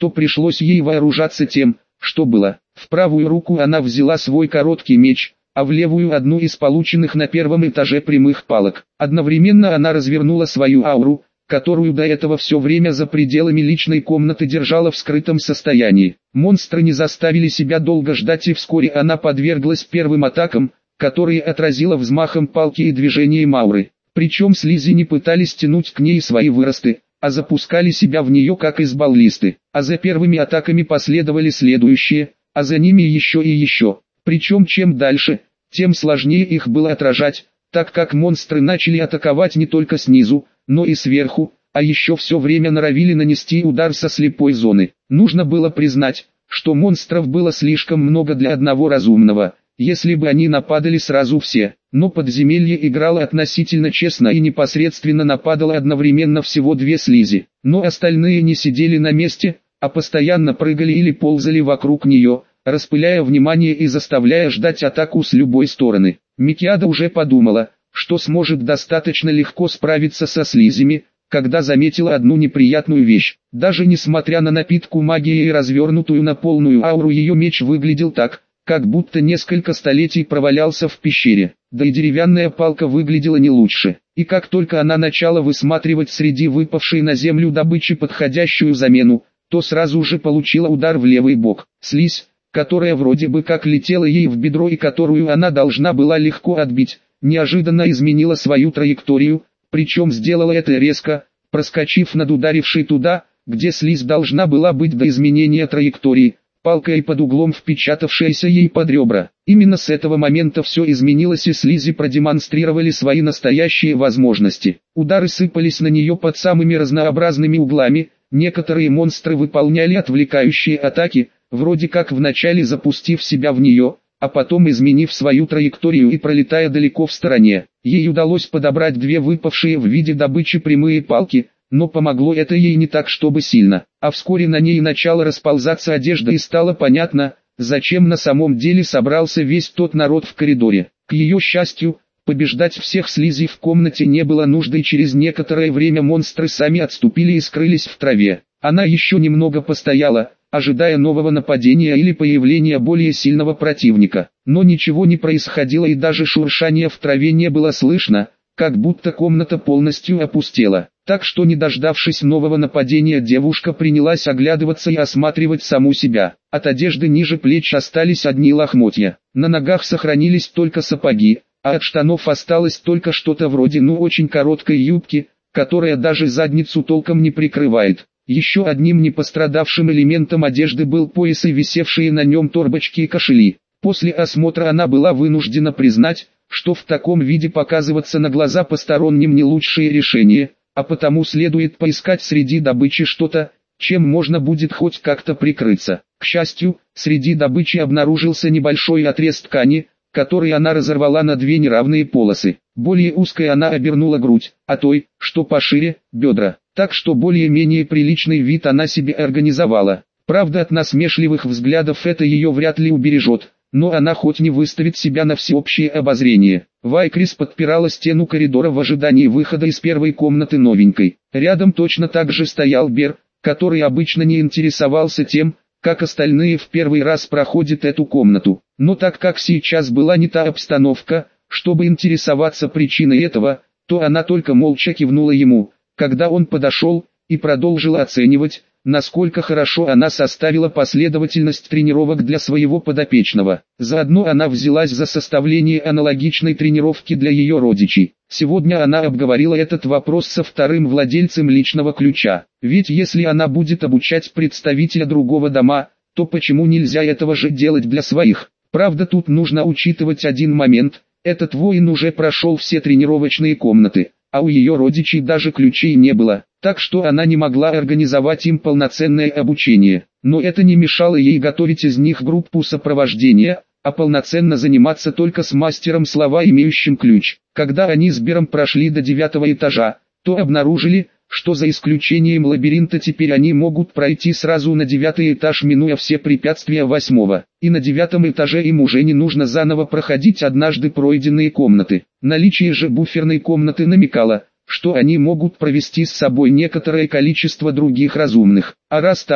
то пришлось ей вооружаться тем, что было. В правую руку она взяла свой короткий меч, а в левую одну из полученных на первом этаже прямых палок. Одновременно она развернула свою ауру, которую до этого все время за пределами личной комнаты держала в скрытом состоянии. Монстры не заставили себя долго ждать, и вскоре она подверглась первым атакам, которые отразила взмахом палки и движением ауры. Причем слизи не пытались тянуть к ней свои выросты, а запускали себя в нее как из баллисты. А за первыми атаками последовали следующие, а за ними еще и еще. Причем чем дальше, тем сложнее их было отражать, так как монстры начали атаковать не только снизу, но и сверху, а еще все время норовили нанести удар со слепой зоны. Нужно было признать, что монстров было слишком много для одного разумного, если бы они нападали сразу все. Но подземелье играло относительно честно и непосредственно нападало одновременно всего две слизи. Но остальные не сидели на месте, а постоянно прыгали или ползали вокруг нее, распыляя внимание и заставляя ждать атаку с любой стороны. Микиада уже подумала, что сможет достаточно легко справиться со слизями, когда заметила одну неприятную вещь. Даже несмотря на напитку магии и развернутую на полную ауру, ее меч выглядел так, как будто несколько столетий провалялся в пещере. Да и деревянная палка выглядела не лучше. И как только она начала высматривать среди выпавшей на землю добычи подходящую замену, то сразу же получила удар в левый бок. Слизь, которая вроде бы как летела ей в бедро и которую она должна была легко отбить, неожиданно изменила свою траекторию, причем сделала это резко, проскочив над ударившей туда, где слизь должна была быть до изменения траектории, палкой под углом впечатавшаяся ей под ребра. Именно с этого момента все изменилось, и слизи продемонстрировали свои настоящие возможности. Удары сыпались на нее под самыми разнообразными углами, некоторые монстры выполняли отвлекающие атаки, вроде как вначале запустив себя в нее, а потом изменив свою траекторию и пролетая далеко в стороне. Ей удалось подобрать две выпавшие в виде добычи прямые палки, но помогло это ей не так чтобы сильно, а вскоре на ней начала расползаться одежда и стало понятно, зачем на самом деле собрался весь тот народ в коридоре. К ее счастью, побеждать всех слизей в комнате не было нужды, и через некоторое время монстры сами отступили и скрылись в траве. Она еще немного постояла, ожидая нового нападения или появления более сильного противника. Но ничего не происходило, и даже шуршания в траве не было слышно, как будто комната полностью опустела. Так что, не дождавшись нового нападения, девушка принялась оглядываться и осматривать саму себя. От одежды ниже плеч остались одни лохмотья. На ногах сохранились только сапоги, а от штанов осталось только что-то вроде ну очень короткой юбки, которая даже задницу толком не прикрывает. Еще одним непострадавшим элементом одежды был пояс и висевшие на нем торбочки и кошели. После осмотра она была вынуждена признать, что в таком виде показываться на глаза посторонним не лучшее решение, а потому следует поискать среди добычи что-то, чем можно будет хоть как-то прикрыться. К счастью, среди добычи обнаружился небольшой отрез ткани, который она разорвала на две неравные полосы. Более узкой она обернула грудь, а той, что пошире, бедра. Так что более-менее приличный вид она себе организовала. Правда, от насмешливых взглядов это ее вряд ли убережет, но она хоть не выставит себя на всеобщее обозрение. Вайкрис подпирала стену коридора в ожидании выхода из первой комнаты новенькой. Рядом точно так же стоял Бер, который обычно не интересовался тем, как остальные в первый раз проходят эту комнату. Но так как сейчас была не та обстановка, чтобы интересоваться причиной этого, то она только молча кивнула ему, когда он подошел, и продолжила оценивать, насколько хорошо она составила последовательность тренировок для своего подопечного. Заодно она взялась за составление аналогичной тренировки для ее родичей. Сегодня она обговорила этот вопрос со вторым владельцем личного ключа. Ведь если она будет обучать представителя другого дома, то почему нельзя этого же делать для своих? Правда, тут нужно учитывать один момент. Этот воин уже прошел все тренировочные комнаты, а у ее родичей даже ключей не было, так что она не могла организовать им полноценное обучение. Но это не мешало ей готовить из них группу сопровождения, а полноценно заниматься только с мастером слова, имеющим ключ. Когда они с Бером прошли до девятого этажа, то обнаружили, что за исключением лабиринта теперь они могут пройти сразу на девятый этаж, минуя все препятствия восьмого. И на девятом этаже им уже не нужно заново проходить однажды пройденные комнаты. Наличие же буферной комнаты намекало, что они могут провести с собой некоторое количество других разумных. А раз так,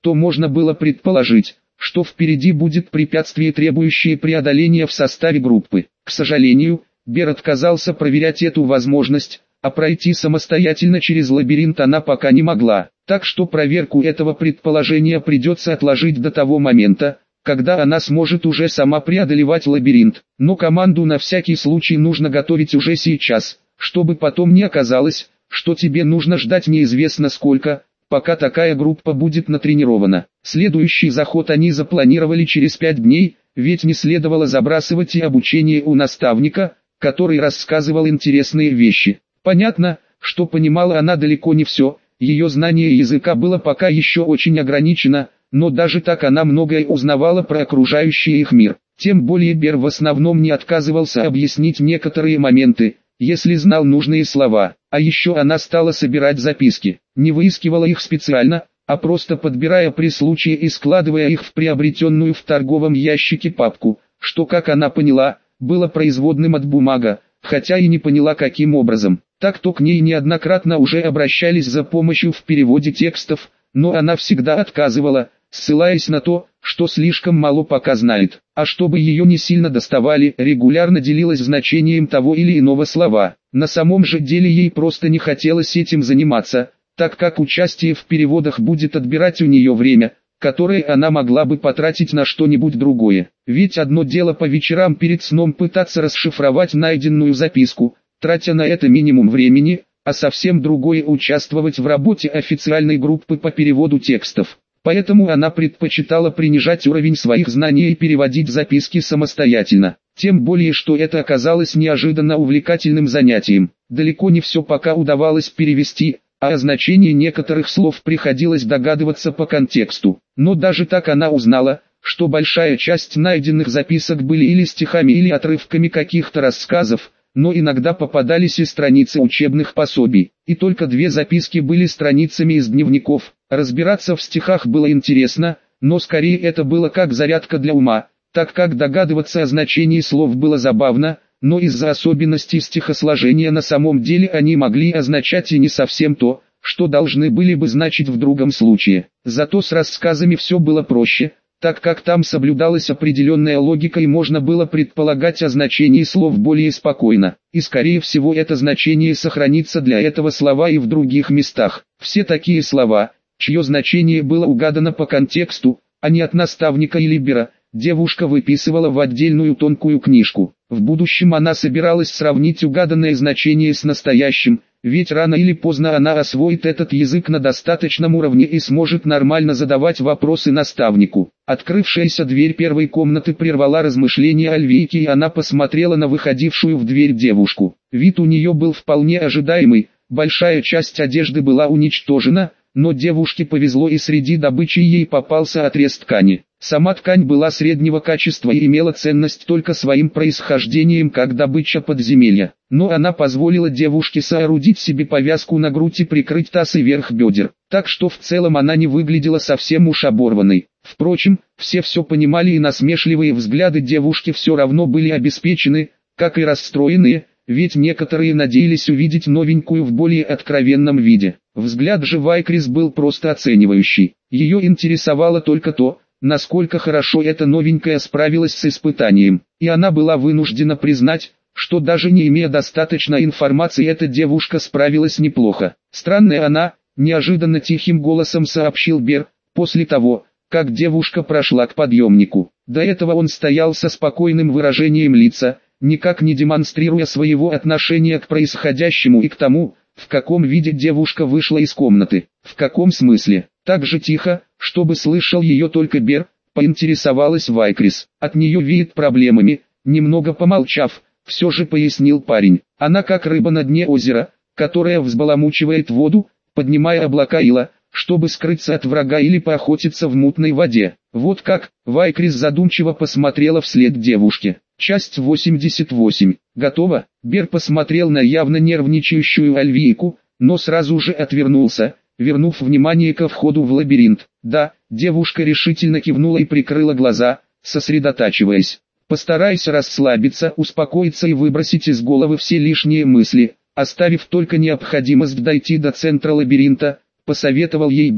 то можно было предположить, что впереди будет препятствие, требующее преодоления в составе группы. К сожалению, Бер отказался проверять эту возможность, а пройти самостоятельно через лабиринт она пока не могла, так что проверку этого предположения придется отложить до того момента, когда она сможет уже сама преодолевать лабиринт. Но команду на всякий случай нужно готовить уже сейчас, чтобы потом не оказалось, что тебе нужно ждать неизвестно сколько, пока такая группа будет натренирована. Следующий заход они запланировали через пять дней, ведь не следовало забрасывать и обучение у наставника, который рассказывал интересные вещи. Понятно, что понимала она далеко не все, ее знание языка было пока еще очень ограничено, но даже так она многое узнавала про окружающий их мир. Тем более Бер в основном не отказывался объяснить некоторые моменты, если знал нужные слова. А еще она стала собирать записки, не выискивала их специально, а просто подбирая при случае и складывая их в приобретенную в торговом ящике папку, что, как она поняла, было производным от бумага, хотя и не поняла каким образом. Так-то к ней неоднократно уже обращались за помощью в переводе текстов, но она всегда отказывала, ссылаясь на то, что слишком мало пока знает. А чтобы ее не сильно доставали, регулярно делилась значением того или иного слова. На самом же деле ей просто не хотелось этим заниматься, так как участие в переводах будет отбирать у нее время, которое она могла бы потратить на что-нибудь другое. Ведь одно дело по вечерам перед сном пытаться расшифровать найденную записку, тратя на это минимум времени, а совсем другое участвовать в работе официальной группы по переводу текстов. Поэтому она предпочитала принижать уровень своих знаний и переводить записки самостоятельно. Тем более, что это оказалось неожиданно увлекательным занятием. Далеко не все пока удавалось перевести, а о значении некоторых слов приходилось догадываться по контексту. Но даже так она узнала, что большая часть найденных записок были или стихами, или отрывками каких-то рассказов, но иногда попадались и страницы учебных пособий. И только две записки были страницами из дневников. Разбираться в стихах было интересно, но скорее это было как зарядка для ума, так как догадываться о значении слов было забавно, но из-за особенностей стихосложения на самом деле они могли означать и не совсем то, что должны были бы значить в другом случае. Зато с рассказами все было проще, так как там соблюдалась определенная логика и можно было предполагать о значении слов более спокойно. И скорее всего это значение сохранится для этого слова и в других местах. Все такие слова, чье значение было угадано по контексту, а не от наставника или Бера, девушка выписывала в отдельную тонкую книжку. В будущем она собиралась сравнить угаданное значение с настоящим, ведь рано или поздно она освоит этот язык на достаточном уровне и сможет нормально задавать вопросы наставнику. Открывшаяся дверь первой комнаты прервала размышления Альвейки, и она посмотрела на выходившую в дверь девушку. Вид у нее был вполне ожидаемый, большая часть одежды была уничтожена, но девушке повезло, и среди добычи ей попался отрез ткани. Сама ткань была среднего качества и имела ценность только своим происхождением как добыча подземелья. Но она позволила девушке соорудить себе повязку на грудь и прикрыть таз и верх бедер, так что в целом она не выглядела совсем уж оборванной. Впрочем, все все понимали, и насмешливые взгляды девушки все равно были обеспечены, как и расстроенные, ведь некоторые надеялись увидеть новенькую в более откровенном виде. Взгляд же Вайкрис был просто оценивающий. Ее интересовало только то, насколько хорошо эта новенькая справилась с испытанием. И она была вынуждена признать, что даже не имея достаточно информации, эта девушка справилась неплохо. Странная она, неожиданно тихим голосом сообщил Бер, после того, как девушка прошла к подъемнику. До этого он стоял со спокойным выражением лица, никак не демонстрируя своего отношения к происходящему и к тому, в каком виде девушка вышла из комнаты. В каком смысле? Так же тихо, чтобы слышал ее только Бер, поинтересовалась Вайкрис. От нее веет проблемами, немного помолчав, все же пояснил парень. Она как рыба на дне озера, которая взбаламучивает воду, поднимая облака ила, чтобы скрыться от врага или поохотиться в мутной воде. Вот как. Вайкрис задумчиво посмотрела вслед девушке. Часть восемьдесят восемь. Готово? Бер посмотрел на явно нервничающую Альвийку, но сразу же отвернулся, вернув внимание ко входу в лабиринт. Да, девушка решительно кивнула и прикрыла глаза, сосредотачиваясь. Постарайся расслабиться, успокоиться и выбросить из головы все лишние мысли, оставив только необходимость дойти до центра лабиринта, посоветовал ей Бер.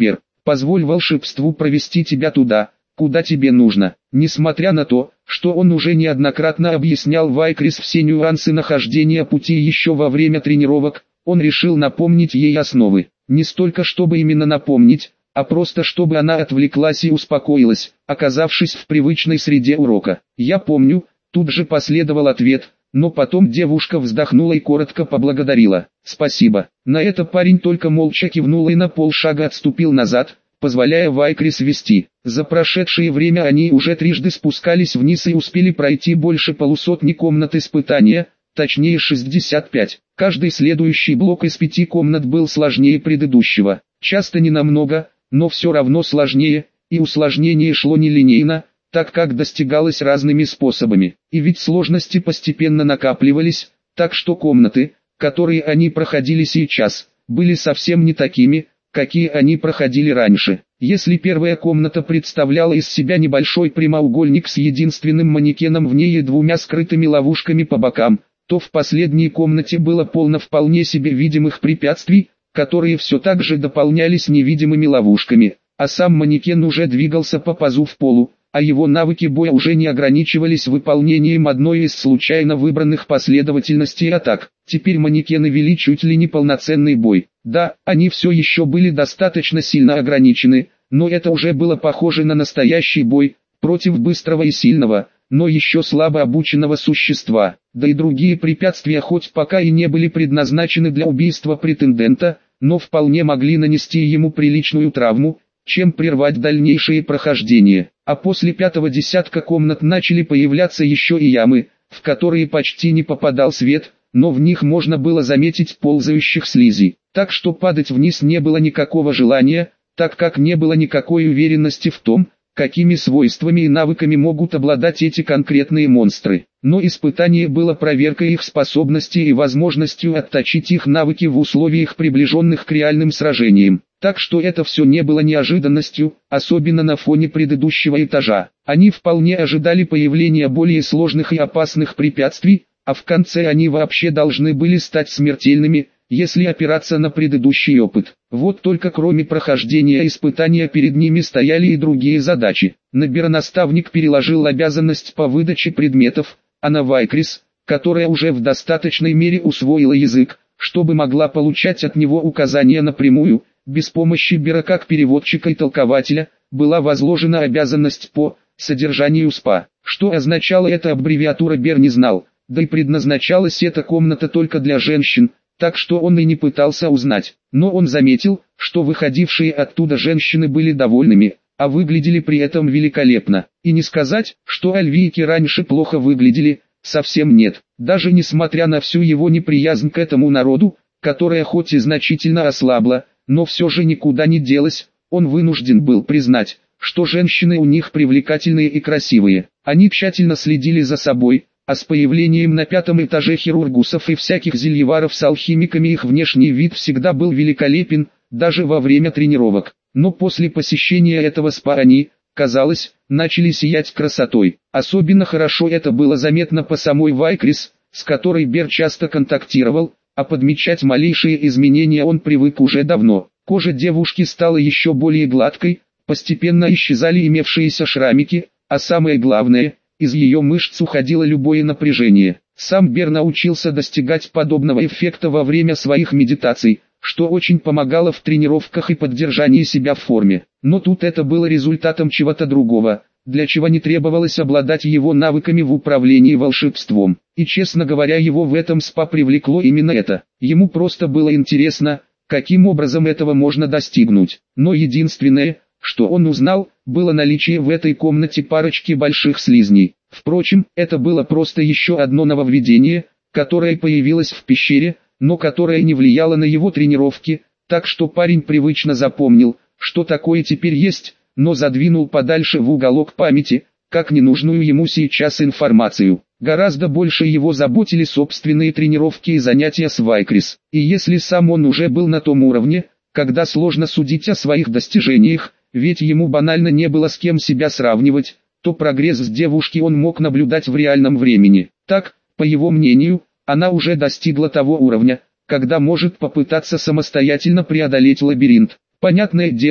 Позволь волшебству провести тебя туда, куда тебе нужно. Несмотря на то, что он уже неоднократно объяснял Вайкрис все нюансы нахождения пути еще во время тренировок, он решил напомнить ей основы. Не столько чтобы именно напомнить, а просто чтобы она отвлеклась и успокоилась, оказавшись в привычной среде урока. «Я помню», тут же последовал ответ, но потом девушка вздохнула и коротко поблагодарила. «Спасибо». На это парень только молча кивнул и на полшага отступил назад, позволяя Вайкрис вести. За прошедшее время они уже трижды спускались вниз и успели пройти больше полусотни комнат испытания, точнее шестьдесят пять. Каждый следующий блок из пяти комнат был сложнее предыдущего. Часто не намного, но все равно сложнее, и усложнение шло нелинейно, так как достигалось разными способами. И ведь сложности постепенно накапливались, так что комнаты, которые они проходили сейчас, были совсем не такими, какие они проходили раньше. Если первая комната представляла из себя небольшой прямоугольник с единственным манекеном в ней и двумя скрытыми ловушками по бокам, то в последней комнате было полно вполне себе видимых препятствий, которые все так же дополнялись невидимыми ловушками, а сам манекен уже двигался по пазу в полу, а его навыки боя уже не ограничивались выполнением одной из случайно выбранных последовательностей атак. Теперь манекены вели чуть ли не полноценный бой. Да, они все еще были достаточно сильно ограничены, но это уже было похоже на настоящий бой, против быстрого и сильного, но еще слабо обученного существа. Да и другие препятствия хоть пока и не были предназначены для убийства претендента, но вполне могли нанести ему приличную травму, чем прервать дальнейшее прохождение. А после пятого десятка комнат начали появляться еще и ямы, в которые почти не попадал свет, но в них можно было заметить ползающих слизей. Так что падать вниз не было никакого желания, так как не было никакой уверенности в том, какими свойствами и навыками могут обладать эти конкретные монстры. Но испытание было проверкой их способностей и возможностью отточить их навыки в условиях, приближенных к реальным сражениям. Так что это все не было неожиданностью, особенно на фоне предыдущего этажа. Они вполне ожидали появления более сложных и опасных препятствий, а в конце они вообще должны были стать смертельными, если опираться на предыдущий опыт. Вот только кроме прохождения испытания перед ними стояли и другие задачи. На Бера-наставник переложил обязанность по выдаче предметов, а на Вайкрис, которая уже в достаточной мере усвоила язык, чтобы могла получать от него указания напрямую, без помощи Бера как переводчика и толкователя, была возложена обязанность по содержанию СПА. Что означала эта аббревиатура, Бер не знал, да и предназначалась эта комната только для женщин, так что он и не пытался узнать. Но он заметил, что выходившие оттуда женщины были довольными, а выглядели при этом великолепно. И не сказать, что альвийки раньше плохо выглядели, совсем нет. Даже несмотря на всю его неприязнь к этому народу, которая хоть и значительно ослабла, но все же никуда не делась, он вынужден был признать, что женщины у них привлекательные и красивые. Они тщательно следили за собой, а с появлением на пятом этаже хирургусов и всяких зельеваров с алхимиками их внешний вид всегда был великолепен, даже во время тренировок. Но после посещения этого спа они, казалось, начали сиять красотой. Особенно хорошо это было заметно по самой Вайкрис, с которой Бер часто контактировал, а подмечать малейшие изменения он привык уже давно. Кожа девушки стала еще более гладкой, постепенно исчезали имевшиеся шрамики, а самое главное, из ее мышц уходило любое напряжение. Сам Бер научился достигать подобного эффекта во время своих медитаций, что очень помогало в тренировках и поддержании себя в форме. Но тут это было результатом чего-то другого, для чего не требовалось обладать его навыками в управлении волшебством. И честно говоря, его в этом спа привлекло именно это. Ему просто было интересно, каким образом этого можно достигнуть. Но единственное, что он узнал, было наличие в этой комнате парочки больших слизней. Впрочем, это было просто еще одно нововведение, которое появилось в пещере, но которое не влияло на его тренировки, так что парень привычно запомнил, что такое теперь есть, но задвинул подальше в уголок памяти, как ненужную ему сейчас информацию. Гораздо больше его заботили собственные тренировки и занятия с Вайкрис. И если сам он уже был на том уровне, когда сложно судить о своих достижениях, ведь ему банально не было с кем себя сравнивать, то прогресс с девушки он мог наблюдать в реальном времени. Так, по его мнению, она уже достигла того уровня, когда может попытаться самостоятельно преодолеть лабиринт. Понятное дело,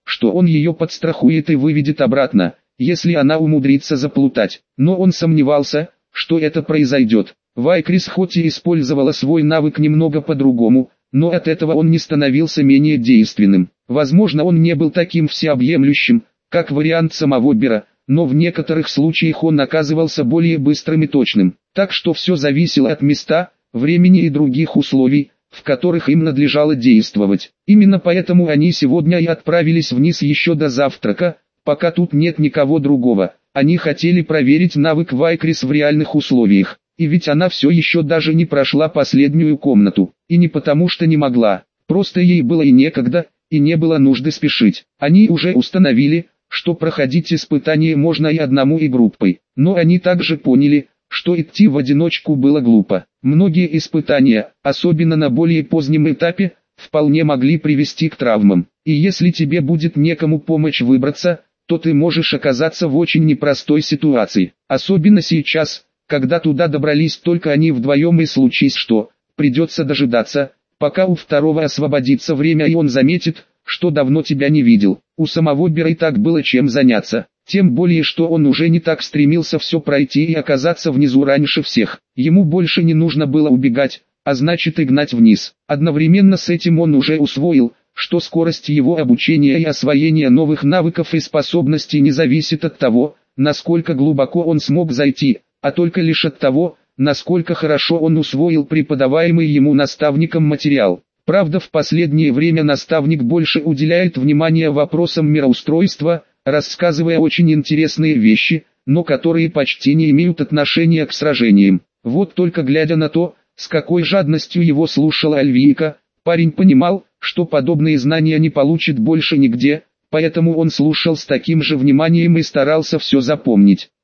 что он ее подстрахует и выведет обратно, если она умудрится заплутать. Но он сомневался, что это произойдет. Вайкрис хоть и использовала свой навык немного по-другому, но от этого он не становился менее действенным. Возможно, он не был таким всеобъемлющим, как вариант самого Бера, но в некоторых случаях он оказывался более быстрым и точным. Так что все зависело от места, времени и других условий, в которых им надлежало действовать. Именно поэтому они сегодня и отправились вниз еще до завтрака, пока тут нет никого другого. Они хотели проверить навык Вайкрис в реальных условиях. И ведь она все еще даже не прошла последнюю комнату. И не потому что не могла, просто ей было и некогда, и не было нужды спешить. Они уже установили, что проходить испытание можно и одному, и группой. Но они также поняли, что идти в одиночку было глупо. Многие испытания, особенно на более позднем этапе, вполне могли привести к травмам. И если тебе будет некому помочь выбраться, то ты можешь оказаться в очень непростой ситуации. Особенно сейчас, когда туда добрались только они вдвоем, и случись что, придется дожидаться, пока у второго освободится время и он заметит, что давно тебя не видел. У самого Бера и так было чем заняться, тем более что он уже не так стремился все пройти и оказаться внизу раньше всех. Ему больше не нужно было убегать, а значит и гнать вниз. Одновременно с этим он уже усвоил, что скорость его обучения и освоения новых навыков и способностей не зависит от того, насколько глубоко он смог зайти, а только лишь от того, насколько хорошо он усвоил преподаваемый ему наставником материал. Правда, в последнее время наставник больше уделяет внимание вопросам мироустройства, рассказывая очень интересные вещи, но которые почти не имеют отношения к сражениям. Вот только глядя на то, с какой жадностью его слушала Альвийка, парень понимал, что подобные знания не получит больше нигде, поэтому он слушал с таким же вниманием и старался все запомнить.